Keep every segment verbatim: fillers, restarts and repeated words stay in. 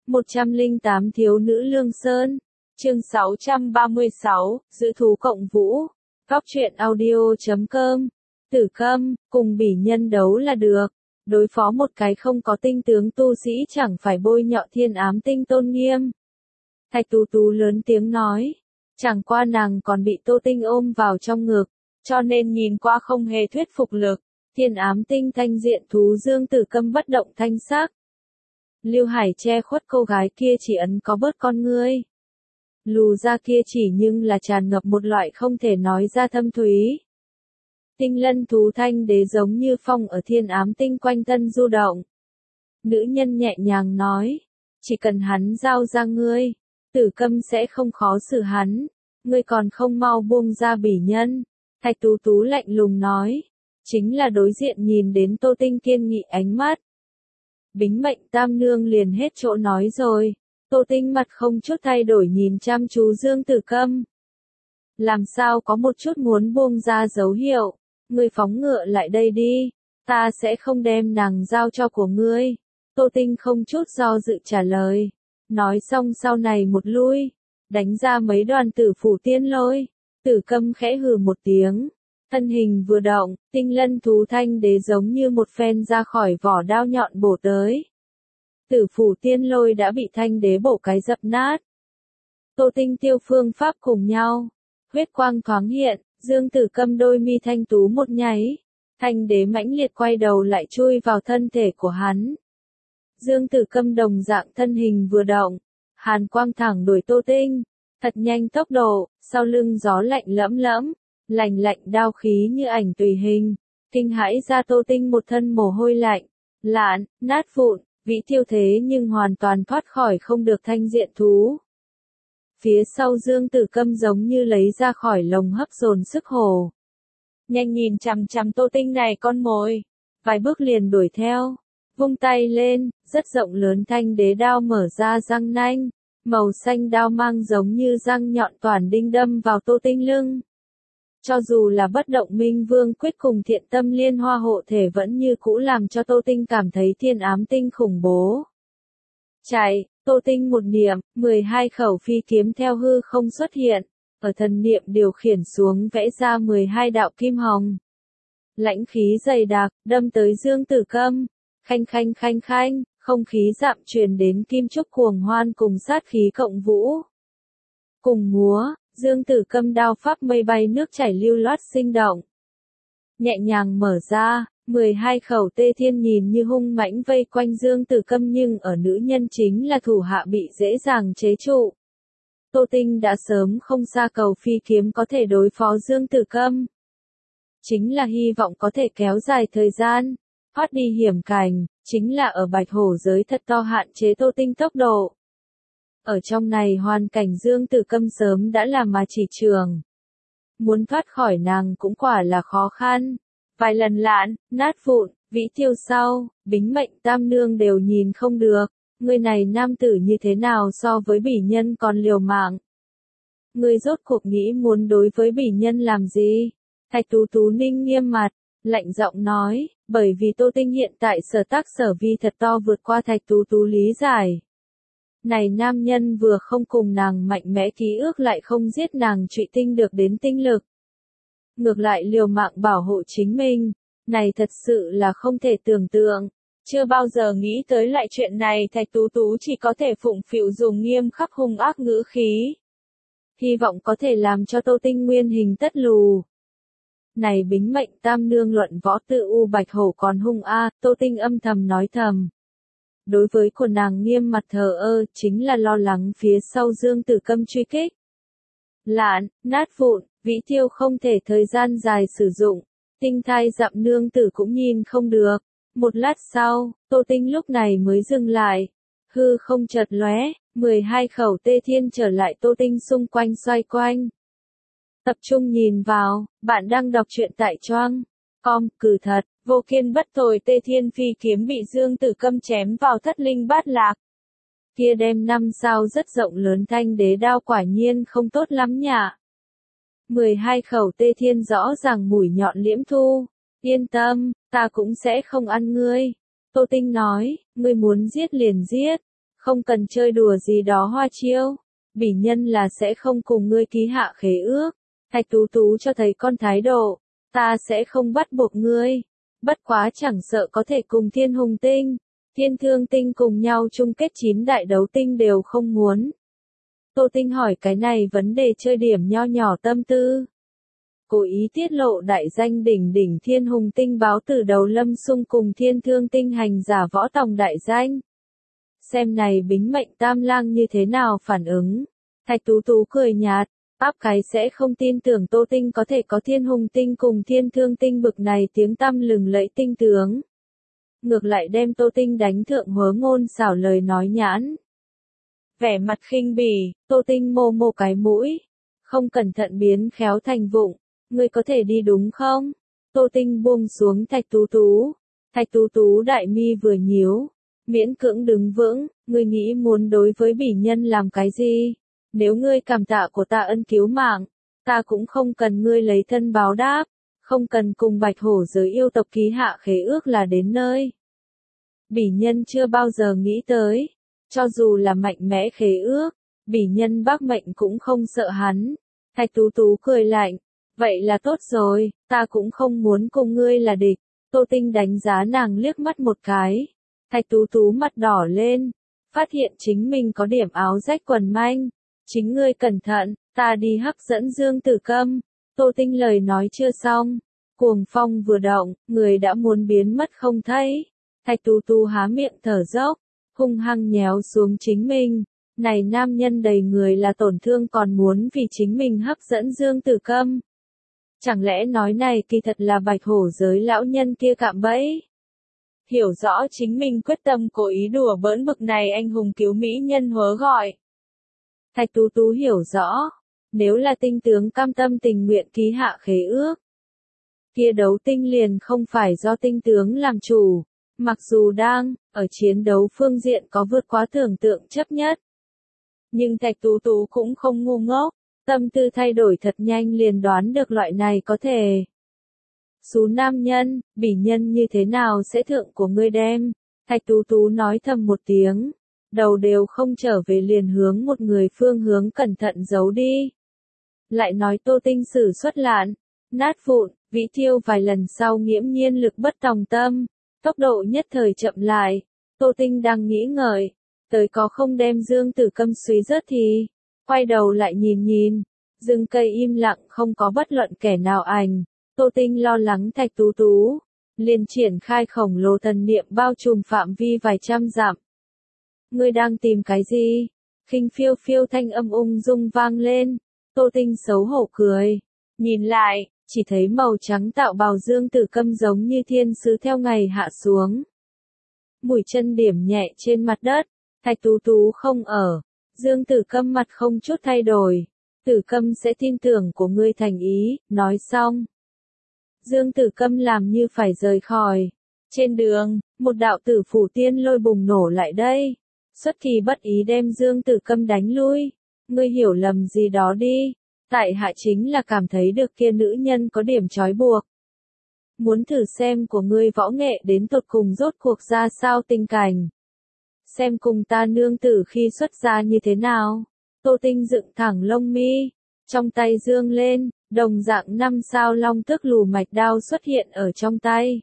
một trăm lẻ tám Thiếu nữ Lương Sơn. Chương sáu trăm ba mươi sáu, Giữ thú cộng vũ. Góc truyện audio chấm com. Tử Câm, cùng bỉ nhân đấu là được. Đối phó một cái không có tinh tướng tu sĩ chẳng phải bôi nhọ thiên ám tinh tôn nghiêm. Thạch Tú Tú lớn tiếng nói. Chẳng qua nàng còn bị Tô Tinh ôm vào trong ngực, cho nên nhìn qua không hề thuyết phục lực. Thiên ám tinh thanh diện thú Dương Tử Câm bất động thanh sắc. Lưu Hải che khuất cô gái kia chỉ ấn có bớt con ngươi. Lù ra kia chỉ nhưng là tràn ngập một loại không thể nói ra thâm thúy. Tinh lân thú thanh đế giống như phong ở thiên ám tinh quanh thân du động. Nữ nhân nhẹ nhàng nói, chỉ cần hắn giao ra ngươi, Tử Câm sẽ không khó xử hắn, ngươi còn không mau buông ra bỉ nhân. Thạch Tú Tú lạnh lùng nói, chính là đối diện nhìn đến Tô Tinh kiên nghị ánh mắt. Bính Mệnh Tam Nương liền hết chỗ nói rồi. Tô Tinh mặt không chút thay đổi nhìn chăm chú Dương Tử Câm. Làm sao có một chút muốn buông ra dấu hiệu, ngươi phóng ngựa lại đây đi, ta sẽ không đem nàng giao cho của ngươi. Tô Tinh không chút do dự trả lời. Nói xong sau này một lui, đánh ra mấy đoàn tử phủ tiên lôi. Tử Câm khẽ hừ một tiếng. Thân hình vừa động, tinh lân thú thanh đế giống như một phen ra khỏi vỏ đao nhọn bổ tới. Tử phủ tiên lôi đã bị thanh đế bổ cái dập nát. Tô Tinh tiêu phương pháp cùng nhau. Huyết quang thoáng hiện, Dương Tử Câm đôi mi thanh tú một nháy. Thanh đế mãnh liệt quay đầu lại chui vào thân thể của hắn. Dương Tử Câm đồng dạng thân hình vừa động. Hàn quang thẳng đuổi Tô Tinh. Thật nhanh tốc độ, sau lưng gió lạnh lẫm lẫm. Lạnh lạnh đao khí như ảnh tùy hình, kinh hãi ra Tô Tinh một thân mồ hôi lạnh, lạn, nát vụn, vĩ tiêu thế nhưng hoàn toàn thoát khỏi không được thanh diện thú. Phía sau Dương Tử Câm giống như lấy ra khỏi lồng hấp dồn sức hồ. Nhanh nhìn chằm chằm Tô Tinh này con mồi, vài bước liền đuổi theo, vung tay lên, rất rộng lớn thanh đế đao mở ra răng nanh, màu xanh đao mang giống như răng nhọn toàn đinh đâm vào Tô Tinh lưng. Cho dù là bất động minh vương quyết cùng thiện tâm liên hoa hộ thể vẫn như cũ làm cho Tô Tinh cảm thấy thiên ám tinh khủng bố. Chạy, Tô Tinh một niệm, mười hai khẩu phi kiếm theo hư không xuất hiện, ở thần niệm điều khiển xuống vẽ ra mười hai đạo kim hồng. Lãnh khí dày đặc, đâm tới Dương Tử Câm, khanh khanh khanh khanh, không khí dạm truyền đến kim trúc cuồng hoan cùng sát khí cộng vũ. Cùng múa. Dương Tử Câm đao pháp mây bay nước chảy lưu loát sinh động. Nhẹ nhàng mở ra, mười hai khẩu tê thiên nhìn như hung mãnh vây quanh Dương Tử Câm nhưng ở nữ nhân chính là thủ hạ bị dễ dàng chế trụ. Tô Tinh đã sớm không xa cầu phi kiếm có thể đối phó Dương Tử Câm. Chính là hy vọng có thể kéo dài thời gian, thoát đi hiểm cảnh, chính là ở bạch hổ giới thật to hạn chế Tô Tinh tốc độ. Ở trong này hoàn cảnh Dương Tử Câm sớm đã làm mà chỉ trường. Muốn thoát khỏi nàng cũng quả là khó khăn. Vài lần lạn, nát vụn, vĩ tiêu sau, Bính Mệnh Tam Nương đều nhìn không được. Người này nam tử như thế nào so với bỉ nhân còn liều mạng. Người rốt cuộc nghĩ muốn đối với bỉ nhân làm gì? Thạch Tú Tú ninh nghiêm mặt, lạnh giọng nói, bởi vì Tô Tinh hiện tại sở tác sở vi thật to vượt qua Thạch Tú Tú lý giải. Này nam nhân vừa không cùng nàng mạnh mẽ ký ước lại không giết nàng trụy tinh được đến tinh lực. Ngược lại liều mạng bảo hộ chính mình, này thật sự là không thể tưởng tượng. Chưa bao giờ nghĩ tới lại chuyện này Thạch Tú Tú chỉ có thể phụng phịu dùng nghiêm khắc hung ác ngữ khí. Hy vọng có thể làm cho Tô Tinh nguyên hình tất lù. Này Bính Mệnh Tam Nương luận võ tự u bạch hổ còn hung a, Tô Tinh âm thầm nói thầm. Đối với của nàng nghiêm mặt thờ ơ, chính là lo lắng phía sau Dương Tử Câm truy kích. Lạn, nát vụn, vĩ tiêu không thể thời gian dài sử dụng, tinh thai dặm nương tử cũng nhìn không được. Một lát sau, Tô Tinh lúc này mới dừng lại. Hư không chợt lóe, mười hai khẩu tê thiên trở lại Tô Tinh xung quanh xoay quanh. Tập trung nhìn vào, bạn đang đọc truyện tại Choang. Com, cử thật, vô kiên bất tồi tê thiên phi kiếm bị Dương Tử Câm chém vào thất linh bát lạc. Kia đem năm sao rất rộng lớn thanh đế đao quả nhiên không tốt lắm nhỉ. mười hai khẩu tê thiên rõ ràng mũi nhọn liễm thu. Yên tâm, ta cũng sẽ không ăn ngươi. Tô Tinh nói, ngươi muốn giết liền giết. Không cần chơi đùa gì đó hoa chiêu. Bỉ nhân là sẽ không cùng ngươi ký hạ khế ước. Thạch Tú Tú cho thấy con thái độ. Ta sẽ không bắt buộc ngươi. Bất quá chẳng sợ có thể cùng Thiên Hùng Tinh, Thiên Thương Tinh cùng nhau chung kết chín đại đấu tinh đều không muốn. Tô Tinh hỏi cái này vấn đề chơi điểm nho nhỏ tâm tư. Cố ý tiết lộ đại danh đỉnh đỉnh Thiên Hùng Tinh báo từ đầu Lâm Xung cùng Thiên Thương Tinh hành giả võ tòng đại danh. Xem này Bính Mệnh Tam Lang như thế nào phản ứng. Thạch Tú Tú cười nhạt, áp cái sẽ không tin tưởng Tô Tinh có thể có Thiên Hùng Tinh cùng Thiên Thương Tinh bực này tiếng tăm lừng lẫy tinh tướng. Ngược lại đem Tô Tinh đánh thượng hớ ngôn xảo lời nói nhãn. Vẻ mặt khinh bỉ, Tô Tinh mô mô cái mũi. Không cẩn thận biến khéo thành vụng. Ngươi có thể đi đúng không? Tô Tinh buông xuống Thạch Tú Tú. Thạch Tú Tú đại mi vừa nhíu. Miễn cưỡng đứng vững, ngươi nghĩ muốn đối với bỉ nhân làm cái gì? Nếu ngươi cảm tạ của ta ân cứu mạng, ta cũng không cần ngươi lấy thân báo đáp, không cần cùng bạch hổ giới yêu tộc ký hạ khế ước là đến nơi. Bỉ nhân chưa bao giờ nghĩ tới, cho dù là mạnh mẽ khế ước, bỉ nhân bác mệnh cũng không sợ hắn. Thạch Tú Tú cười lạnh, vậy là tốt rồi, ta cũng không muốn cùng ngươi là địch. Tô Tinh đánh giá nàng liếc mắt một cái. Thạch Tú Tú mặt đỏ lên, phát hiện chính mình có điểm áo rách quần manh. Chính ngươi cẩn thận, ta đi hấp dẫn Dương Tử Câm. Tô Tinh lời nói chưa xong, cuồng phong vừa động, người đã muốn biến mất không thấy. Thạch Tú Tú há miệng thở dốc, hung hăng nhéo xuống chính mình. Này nam nhân đầy người là tổn thương còn muốn vì chính mình hấp dẫn Dương Tử Câm. Chẳng lẽ nói này kỳ thật là bạch hổ giới lão nhân kia cạm bẫy? Hiểu rõ chính mình quyết tâm cố ý đùa bỡn bực này anh hùng cứu mỹ nhân hớ gọi. Thạch Tú Tú hiểu rõ, nếu là tinh tướng cam tâm tình nguyện ký hạ khế ước, kia đấu tinh liền không phải do tinh tướng làm chủ, mặc dù đang, ở chiến đấu phương diện có vượt quá tưởng tượng chấp nhất. Nhưng Thạch Tú Tú cũng không ngu ngốc, tâm tư thay đổi thật nhanh liền đoán được loại này có thể. Xú nam nhân, bỉ nhân như thế nào sẽ thượng của ngươi đem? Thạch Tú Tú nói thầm một tiếng. Đầu đều không trở về liền hướng một người phương hướng cẩn thận giấu đi. Lại nói Tô Tinh sử xuất lạn, nát vụn, vĩ thiêu vài lần sau nghiễm nhiên lực bất tòng tâm, tốc độ nhất thời chậm lại. Tô Tinh đang nghĩ ngợi, tới có không đem Dương Tử Câm suy rớt thì, quay đầu lại nhìn nhìn, rừng cây im lặng không có bất luận kẻ nào ảnh. Tô Tinh lo lắng Thạch Tú Tú, liền triển khai khổng lồ thần niệm bao trùm phạm vi vài trăm dặm. Ngươi đang tìm cái gì? Khinh phiêu phiêu thanh âm ung dung vang lên. Tô Tinh xấu hổ cười. Nhìn lại, chỉ thấy màu trắng tạo bào Dương Tử Câm giống như thiên sứ theo ngày hạ xuống. Mũi chân điểm nhẹ trên mặt đất. Thạch Tú Tú không ở. Dương Tử Câm mặt không chút thay đổi. Tử Câm sẽ tin tưởng của ngươi thành ý. Nói xong, Dương Tử Câm làm như phải rời khỏi. Trên đường, một đạo tử phủ tiên lôi bùng nổ lại đây. Xuất kỳ bất ý đem Dương Tử Câm đánh lui. Ngươi hiểu lầm gì đó đi. Tại hạ chính là cảm thấy được kia nữ nhân có điểm trói buộc. Muốn thử xem của ngươi võ nghệ đến tột cùng rốt cuộc ra sao tình cảnh. Xem cùng ta nương tử khi xuất ra như thế nào. Tô Tinh dựng thẳng lông mi. Trong tay dương lên, đồng dạng năm sao long tức lù mạch đao xuất hiện ở trong tay.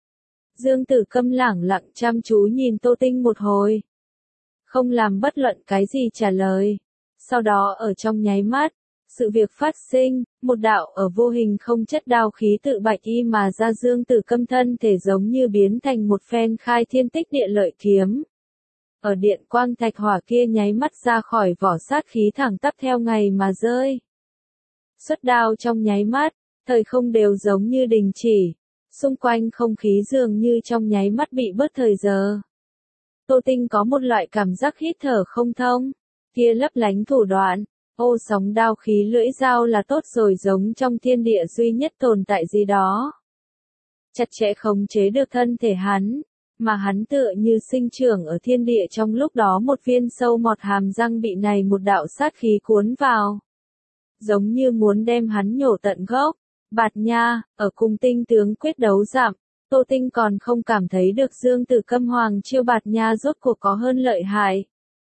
Dương Tử Câm lẳng lặng chăm chú nhìn Tô Tinh một hồi. Không làm bất luận cái gì trả lời. Sau đó ở trong nháy mắt, sự việc phát sinh, một đạo ở vô hình không chất đao khí tự bạch y mà ra Dương Tử Câm thân thể giống như biến thành một phen khai thiên tích địa lợi kiếm. Ở điện quang thạch hỏa kia nháy mắt ra khỏi vỏ sát khí thẳng tắp theo ngày mà rơi. Xuất đao trong nháy mắt, thời không đều giống như đình chỉ, xung quanh không khí dường như trong nháy mắt bị bớt thời giờ. Tô Tinh có một loại cảm giác hít thở không thông, kia lấp lánh thủ đoạn, ô sóng đao khí lưỡi dao là tốt rồi giống trong thiên địa duy nhất tồn tại gì đó. Chặt chẽ khống chế được thân thể hắn, mà hắn tựa như sinh trưởng ở thiên địa trong lúc đó một viên sâu mọt hàm răng bị này một đạo sát khí cuốn vào. Giống như muốn đem hắn nhổ tận gốc. Bạt nha, ở cùng tinh tướng quyết đấu giảm, Tô Tinh còn không cảm thấy được Dương Tử Câm hoàng chiêu bạt nha rốt cuộc có hơn lợi hại.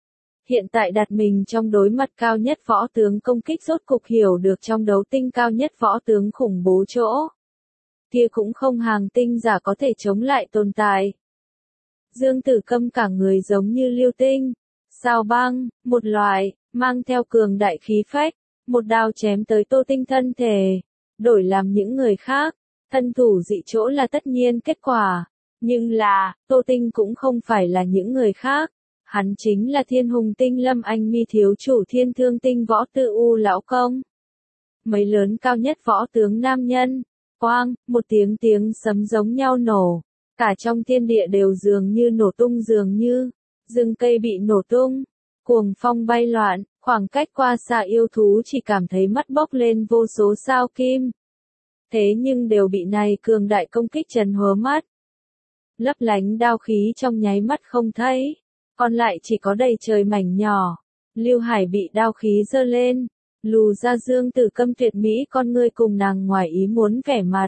Hiện tại đặt mình trong đối mặt cao nhất võ tướng công kích rốt cục hiểu được trong đấu tinh cao nhất võ tướng khủng bố chỗ. Kia cũng không hàng tinh giả có thể chống lại tồn tại. Dương Tử Câm cả người giống như lưu tinh, sao băng, một loại, mang theo cường đại khí phách, một đao chém tới Tô Tinh thân thể, đổi làm những người khác, thân thủ dị chỗ là tất nhiên kết quả, nhưng là, Tô Tinh cũng không phải là những người khác, hắn chính là Thiên Hùng Tinh Lâm Anh Mi thiếu chủ Thiên Thương Tinh Võ Tư U lão công. Mấy lớn cao nhất võ tướng nam nhân, quang, một tiếng tiếng sấm giống nhau nổ, cả trong thiên địa đều dường như nổ tung dường như, rừng cây bị nổ tung, cuồng phong bay loạn, khoảng cách qua xa yêu thú chỉ cảm thấy mắt bốc lên vô số sao kim. Thế nhưng đều bị này cường đại công kích trần hứa mắt. Lấp lánh đao khí trong nháy mắt không thấy, còn lại chỉ có đầy trời mảnh nhỏ. Lưu Hải bị đao khí giơ lên, lù ra Dương Tử Câm tuyệt mỹ con ngươi cùng nàng ngoài ý muốn vẻ mặt.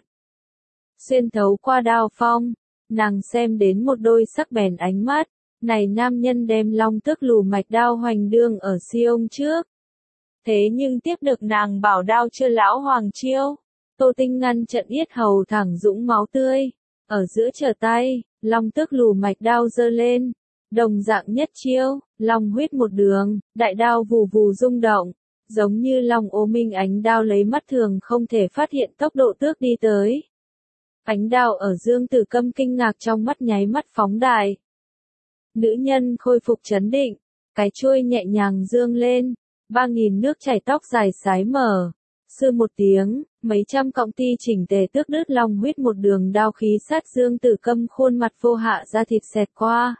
Xuyên thấu qua đao phong, nàng xem đến một đôi sắc bén ánh mắt, này nam nhân đem long tước lù mạch đao hoành đương ở siêu trước. Thế nhưng tiếp được nàng bảo đao chưa lão hoàng chiêu, Tô Tinh ngăn trận yết hầu thẳng dũng máu tươi, ở giữa trở tay, long tước lù mạch đao giơ lên, đồng dạng nhất chiêu, long huyết một đường, đại đao vù vù rung động, giống như long ô minh ánh đao lấy mắt thường không thể phát hiện tốc độ tước đi tới. Ánh đao ở Dương Tử Câm kinh ngạc trong mắt nháy mắt phóng đại. Nữ nhân khôi phục trấn định, cái chuôi nhẹ nhàng dương lên, ba nghìn nước chảy tóc dài sái mở. Sư một tiếng, mấy trăm cọng ti chỉnh tề tước đứt long huyết một đường đao khí sát Dương Tử Câm khuôn mặt vô hạ ra thịt xẹt qua.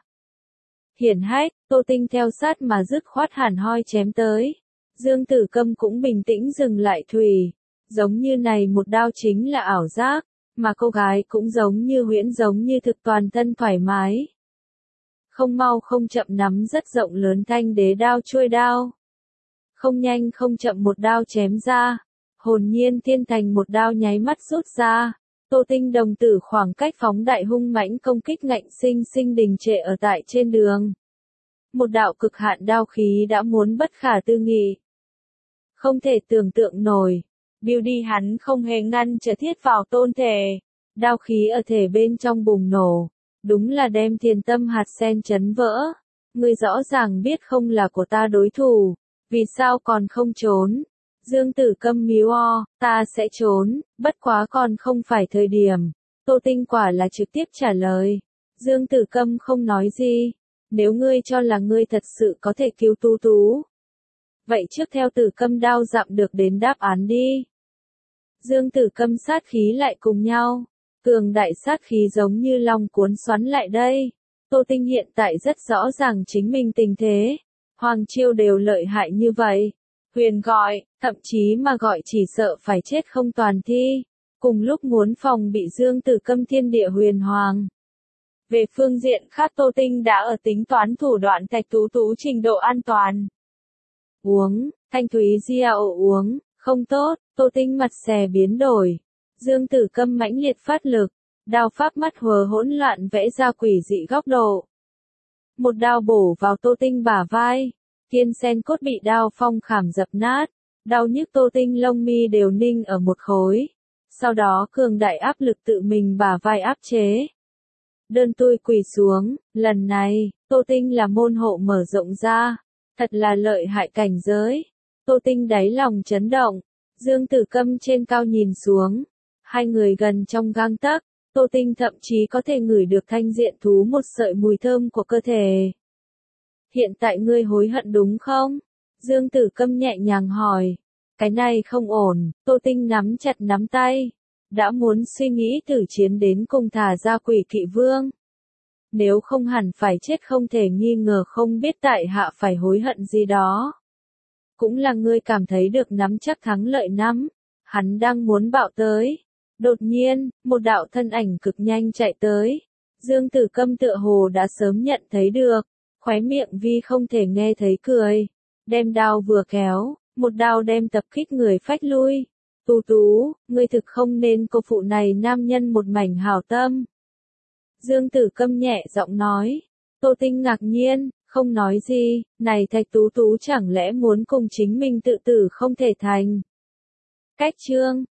Hiển hách, Tô Tinh theo sát mà dứt khoát hẳn hoi chém tới. Dương Tử Câm cũng bình tĩnh dừng lại thùy, giống như này một đao chính là ảo giác, mà cô gái cũng giống như huyễn giống như thực toàn thân thoải mái. Không mau không chậm nắm rất rộng lớn thanh đế đao chuôi đao. Không nhanh không chậm một đao chém ra, hồn nhiên thiên thành một đao nháy mắt rút ra. Tô Tinh đồng tử khoảng cách phóng đại hung mãnh công kích ngạnh sinh sinh đình trệ ở tại trên đường. Một đạo cực hạn đao khí đã muốn bất khả tư nghị. Không thể tưởng tượng nổi. Beauty hắn không hề ngăn trở thiết vào tôn thể. Đao khí ở thể bên trong bùng nổ. Đúng là đem thiền tâm hạt sen chấn vỡ. Ngươi rõ ràng biết không là của ta đối thủ. Vì sao còn không trốn? Dương Tử Câm míu o, ta sẽ trốn, bất quá còn không phải thời điểm. Tô Tinh quả là trực tiếp trả lời. Dương Tử Câm không nói gì. Nếu ngươi cho là ngươi thật sự có thể cứu Tú Tú. Vậy trước theo Tử Câm đao dặm được đến đáp án đi. Dương Tử Câm sát khí lại cùng nhau. Cường đại sát khí giống như long cuốn xoắn lại đây. Tô Tinh hiện tại rất rõ ràng chính mình tình thế. Hoàng chiêu đều lợi hại như vậy. Huyền gọi, thậm chí mà gọi chỉ sợ phải chết không toàn thi. Cùng lúc muốn phòng bị Dương Tử Câm thiên địa huyền hoàng. Về phương diện khác Tô Tinh đã ở tính toán thủ đoạn Thạch Tú Tú trình độ an toàn. Uống, Thanh Thúy Diao uống, không tốt, Tô Tinh mặt xè biến đổi. Dương Tử Câm mãnh liệt phát lực, đao pháp mắt hờ hỗn loạn vẽ ra quỷ dị góc độ. Một đao bổ vào Tô Tinh bả vai, thiên sen cốt bị đao phong khảm dập nát, đau nhức Tô Tinh lông mi đều ninh ở một khối. Sau đó cường đại áp lực tự mình bả vai áp chế. Đơn tui quỳ xuống, lần này, Tô Tinh là môn hộ mở rộng ra, thật là lợi hại cảnh giới. Tô Tinh đáy lòng chấn động, Dương Tử Câm trên cao nhìn xuống, hai người gần trong gang tấc, Tô Tinh thậm chí có thể ngửi được thanh diện thú một sợi mùi thơm của cơ thể. Hiện tại ngươi hối hận đúng không? Dương Tử Câm nhẹ nhàng hỏi. Cái này không ổn, Tô Tinh nắm chặt nắm tay. Đã muốn suy nghĩ tử chiến đến cùng thả ra Quỷ Kỵ Vương. Nếu không hẳn phải chết không thể nghi ngờ không biết tại hạ phải hối hận gì đó. Cũng là ngươi cảm thấy được nắm chắc thắng lợi nắm. Hắn đang muốn bạo tới. Đột nhiên, một đạo thân ảnh cực nhanh chạy tới. Dương Tử Câm tựa hồ đã sớm nhận thấy được. Khóe miệng vi không thể nghe thấy cười. Đem đao vừa kéo, một đao đem tập kích người phách lui. Tú Tú, ngươi thực không nên cô phụ này nam nhân một mảnh hảo tâm. Dương Tử Câm nhẹ giọng nói. Tô Tinh ngạc nhiên, không nói gì, này Thạch Tú Tú chẳng lẽ muốn cùng chính mình tự tử không thể thành. Cách chương